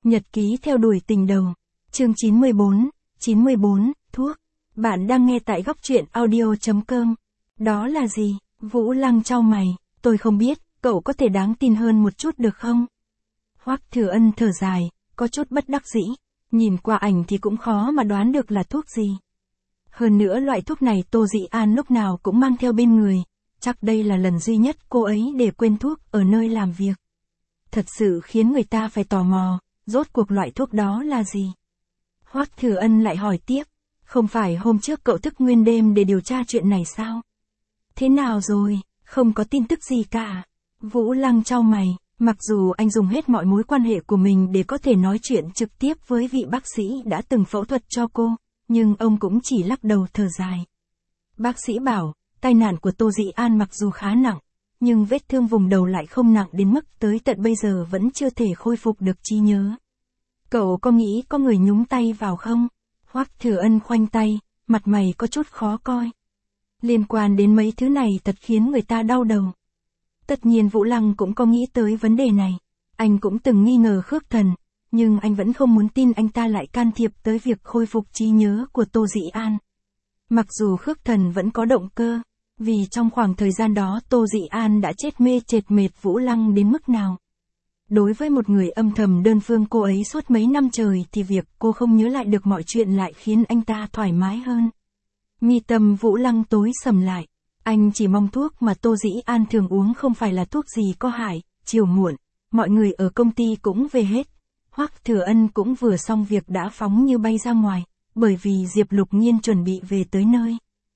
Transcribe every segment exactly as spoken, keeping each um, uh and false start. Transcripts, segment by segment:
Nhật ký theo đuổi tình đầu. Chương chín mươi bốn, chín mươi bốn, thuốc. Bạn đang nghe tại góc truyện audio chấm com. Đó là gì? Vũ Lăng chau mày, tôi không biết, cậu có thể đáng tin hơn một chút được không? Hoắc Thừa Ân thở dài, có chút bất đắc dĩ, nhìn qua ảnh thì cũng khó mà đoán được là thuốc gì. Hơn nữa loại thuốc này Tô Dĩ An lúc nào cũng mang theo bên người, chắc đây là lần duy nhất cô ấy để quên thuốc ở nơi làm việc. Thật sự khiến người ta phải tò mò, rốt cuộc loại thuốc đó là gì? Hoắc Thừa Ân lại hỏi tiếp, không phải hôm trước cậu thức nguyên đêm để điều tra chuyện này sao? Thế nào rồi, không có tin tức gì cả. Vũ Lăng chau mày, mặc dù anh dùng hết mọi mối quan hệ của mình để có thể nói chuyện trực tiếp với vị bác sĩ đã từng phẫu thuật cho cô, nhưng ông cũng chỉ lắc đầu thở dài. Bác sĩ bảo, tai nạn của Tô Dĩ An mặc dù khá nặng, nhưng vết thương vùng đầu lại không nặng đến mức tới tận bây giờ vẫn chưa thể khôi phục được trí nhớ. Cậu có nghĩ có người nhúng tay vào không? Hoắc Thừa Ân khoanh tay, mặt mày có chút khó coi. Liên quan đến mấy thứ này thật khiến người ta đau đầu. Tất nhiên Vũ Lăng cũng có nghĩ tới vấn đề này. Anh cũng từng nghi ngờ Khước Thần, nhưng anh vẫn không muốn tin anh ta lại can thiệp tới việc khôi phục trí nhớ của Tô Dĩ An. Mặc dù Khước Thần vẫn có động cơ, vì trong khoảng thời gian đó Tô Dĩ An đã chết mê chệt mệt Vũ Lăng đến mức nào. Đối với một người âm thầm đơn phương cô ấy suốt mấy năm trời thì việc cô không nhớ lại được mọi chuyện lại khiến anh ta thoải mái hơn. Mi tâm Vũ Lăng tối sầm lại. Anh chỉ mong thuốc mà Tô Dĩ An thường uống không phải là thuốc gì có hại. Chiều muộn, mọi người ở công ty cũng về hết. Hoắc Thừa Ân cũng vừa xong việc đã phóng như bay ra ngoài, bởi vì Diệp Lục Nhiên chuẩn bị về tới nơi.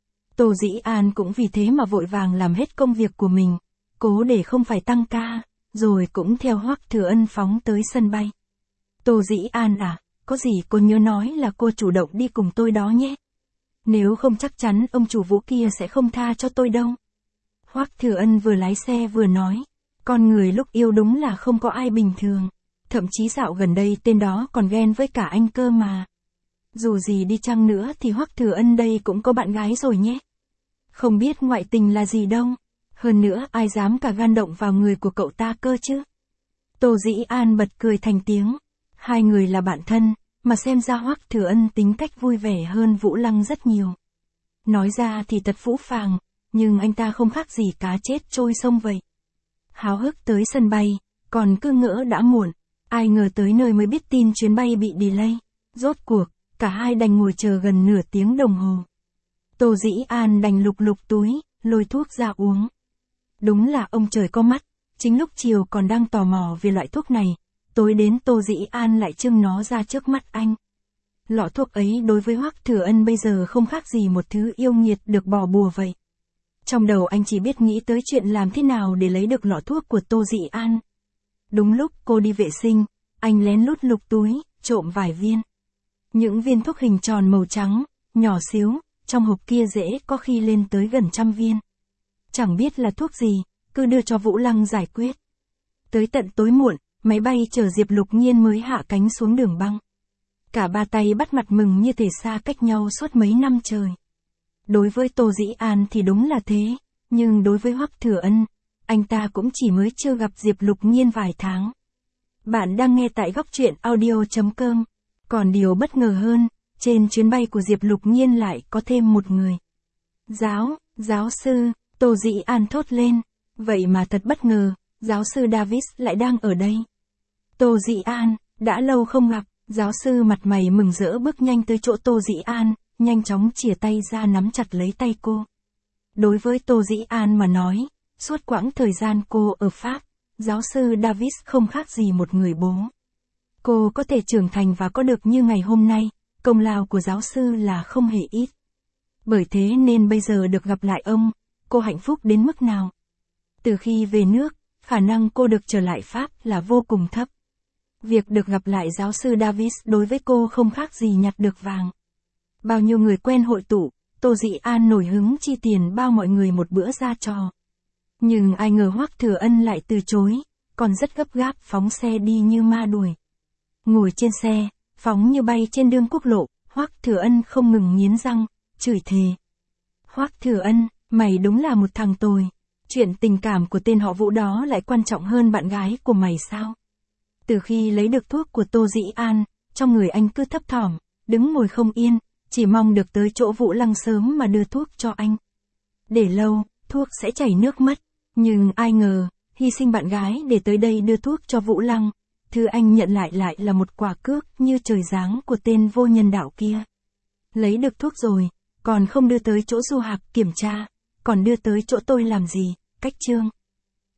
Tô Dĩ An cũng vì thế mà vội vàng làm hết công việc của mình, cố để không phải tăng ca, rồi cũng theo Hoắc Thừa Ân phóng tới sân bay. Tô Dĩ An à, có gì cô nhớ nói là cô chủ động đi cùng tôi đó nhé. Nếu không chắc chắn ông chủ Vũ kia sẽ không tha cho tôi đâu. Hoắc Thừa Ân vừa lái xe vừa nói, con người lúc yêu đúng là không có ai bình thường, thậm chí dạo gần đây tên đó còn ghen với cả anh cơ mà. Dù gì đi chăng nữa thì Hoắc Thừa Ân đây cũng có bạn gái rồi nhé. Không biết ngoại tình là gì đâu, hơn nữa ai dám cả gan động vào người của cậu ta cơ chứ. Tô Dĩ An bật cười thành tiếng, hai người là bạn thân, mà xem ra Hoắc Thừa Ân tính cách vui vẻ hơn Vũ Lăng rất nhiều. Nói ra thì thật phũ phàng, nhưng anh ta không khác gì cá chết trôi sông vậy. Háo hức tới sân bay, còn cứ ngỡ đã muộn, ai ngờ tới nơi mới biết tin chuyến bay bị delay. Rốt cuộc, cả hai đành ngồi chờ gần nửa tiếng đồng hồ. Tô Dĩ An đành lục lục túi, lôi thuốc ra uống. Đúng là ông trời có mắt, chính lúc chiều còn đang tò mò về loại thuốc này, tối đến Tô Dĩ An lại trưng nó ra trước mắt anh. Lọ thuốc ấy đối với Hoắc Thừa Ân bây giờ không khác gì một thứ yêu nghiệt được bỏ bùa vậy. Trong đầu anh chỉ biết nghĩ tới chuyện làm thế nào để lấy được lọ thuốc của Tô Dĩ An. Đúng lúc cô đi vệ sinh, anh lén lút lục túi, trộm vài viên. Những viên thuốc hình tròn màu trắng, nhỏ xíu, trong hộp kia dễ có khi lên tới gần trăm viên. Chẳng biết là thuốc gì, cứ đưa cho Vũ Lăng giải quyết. Tới tận tối muộn, máy bay chở Diệp Lục Nhiên mới hạ cánh xuống đường băng. Cả ba tay bắt mặt mừng như thể xa cách nhau suốt mấy năm trời. Đối với Tô Dĩ An thì đúng là thế, nhưng đối với Hoắc Thừa Ân, anh ta cũng chỉ mới chưa gặp Diệp Lục Nhiên vài tháng. Bạn đang nghe tại góc truyện audio chấm com. Còn điều bất ngờ hơn, trên chuyến bay của Diệp Lục Nhiên lại có thêm một người. Giáo, giáo sư, Tô Dĩ An thốt lên, vậy mà thật bất ngờ, giáo sư Davis lại đang ở đây. Tô Dĩ An, đã lâu không gặp, giáo sư mặt mày mừng rỡ bước nhanh tới chỗ Tô Dĩ An, nhanh chóng chìa tay ra nắm chặt lấy tay cô. Đối với Tô Dĩ An mà nói, suốt quãng thời gian cô ở Pháp, giáo sư Davis không khác gì một người bố. Cô có thể trưởng thành và có được như ngày hôm nay, công lao của giáo sư là không hề ít. Bởi thế nên bây giờ được gặp lại ông, cô hạnh phúc đến mức nào. Từ khi về nước, khả năng cô được trở lại Pháp là vô cùng thấp. Việc được gặp lại giáo sư Davis đối với cô không khác gì nhặt được vàng. Bao nhiêu người quen hội tụ, Tô Dĩ An nổi hứng chi tiền bao mọi người một bữa ra trò. Nhưng ai ngờ Hoắc Thừa Ân lại từ chối, còn rất gấp gáp phóng xe đi như ma đuổi. Ngồi trên xe, phóng như bay trên đường quốc lộ, Hoắc Thừa Ân không ngừng nghiến răng, chửi thề. Hoắc Thừa Ân, mày đúng là một thằng tồi. Chuyện tình cảm của tên họ Vũ đó lại quan trọng hơn bạn gái của mày sao? Từ khi lấy được thuốc của Tô Dĩ An, trong người anh cứ thấp thỏm, đứng ngồi không yên, chỉ mong được tới chỗ Vũ Lăng sớm mà đưa thuốc cho anh. Để lâu, thuốc sẽ chảy nước mắt, nhưng ai ngờ, hy sinh bạn gái để tới đây đưa thuốc cho Vũ Lăng, thứ anh nhận lại lại là một quả cước như trời giáng của tên vô nhân đạo kia. Lấy được thuốc rồi, còn không đưa tới chỗ Du Hạc kiểm tra, còn đưa tới chỗ tôi làm gì, cách trương.